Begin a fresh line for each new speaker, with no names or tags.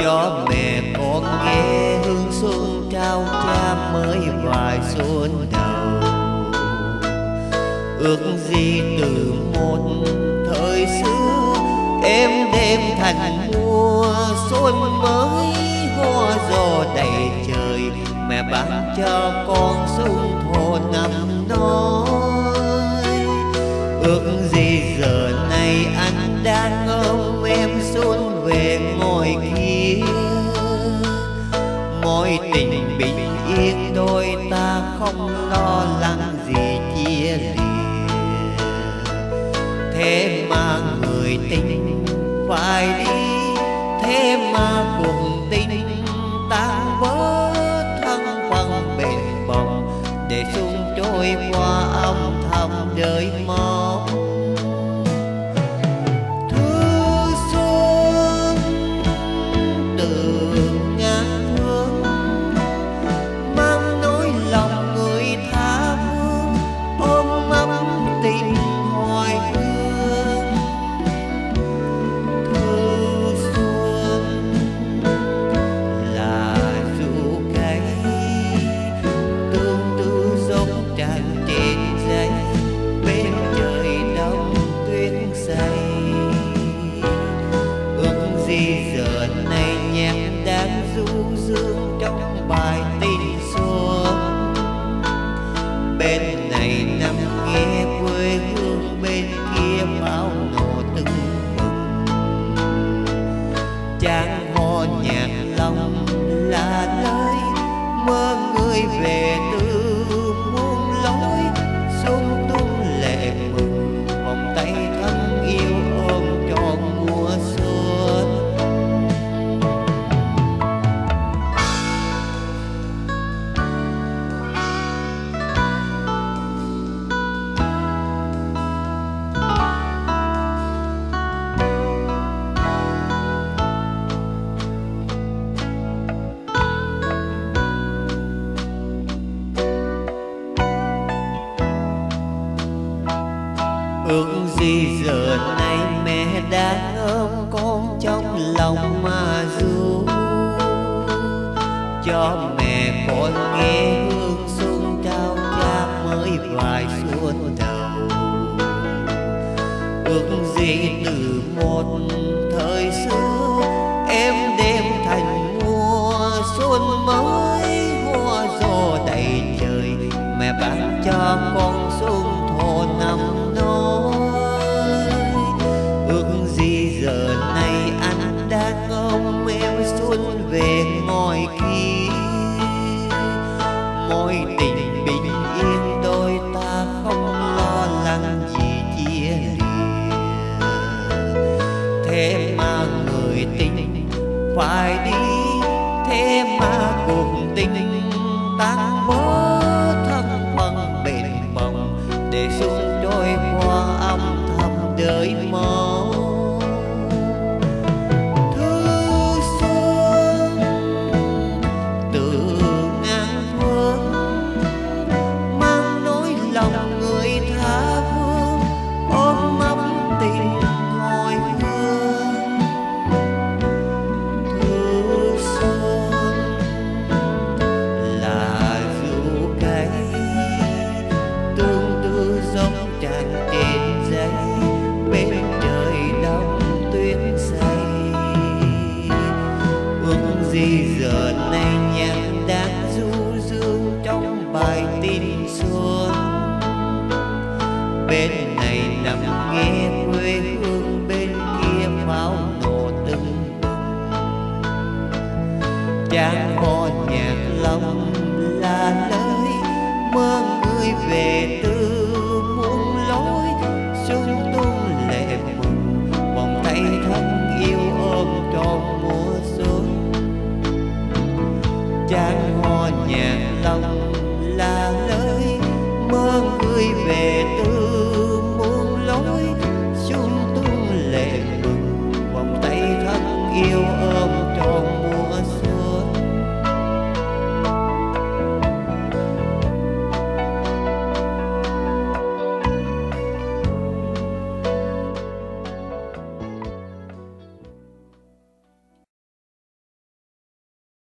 cho mẹ con nghe hương xuân trao cha mới vài xuân đầu. Ước gì từ một thời xưa em đêm thành mùa xuân mới, hoa gió đầy trời mẹ ban cho con xuân thọ năm nói. Ước gì giờ này anh đang ôm em xuân về ngồi kia, mối tình bình yên đôi ta không lo lắng gì chia lìa. Thế mà người tình phải đi, thế mà cuộc tình tan vỡ, thân phận bền bồng để xuân trôi qua âm thầm đợi mong. Thư xuân từ ngàn phương mang nỗi lòng người tha phương, ôm ấp tình hoài hương. Thư xuân là ru cây tương tư giống tràn trên giấy, bên trời đông tuyết say. Ước gì giờ này nhạc đang du dương trong bài tình xuân, bên này nằm nghe quê hương, bên kia pháo nổ tưng bừng. Chàng hò nhạc lòng là lời mơ người về từ muôn lối, xuân tung lệ mừng vòng tay thân yêu ôm trọn mùa xuân. Ước gì giờ này mẹ đang ôm con trong lòng mà ru, cho mẹ con nghe hương xuân trao cha mới vài xuân đầu. Ước gì từ một thời xưa em đêm thành mùa xuân mới, hoa gió đầy trời mẹ ban cho con xuân thọ năm nói. Ước gì giờ này anh đang ôm em xuân về ngồi kia, mối tình bình yên đôi ta không lo lắng gì chia lìa. Thế mà người tình phải đi, thế mà cuộc tình tan vỡ, thân phận bền bồng để xuân trôi qua âm thầm đợi mong. Thư xuân từ ngàn phương mang nỗi lòng người tha phương, ôm ấp tình hồi hương. Thư xuân là ru cây tương tư giống tràn trên giấy, bên trời đông tuyết say. Ước gì giờ này nhạc đang du dương trong bài tình xuân, bên này nằm nghe quê hương, bên kia pháo nổ tưng bừng. Chàng hò nhạc lòng là lời mơ người về từ muôn lối, xuân tung lệ mừng vòng tay thân yêu ôm trọn mùa xuân. Chàng hò nhạc lòng là lời mơ người về từ muôn lối, xuân tung lệ mừng vòng tay thân yêu ôm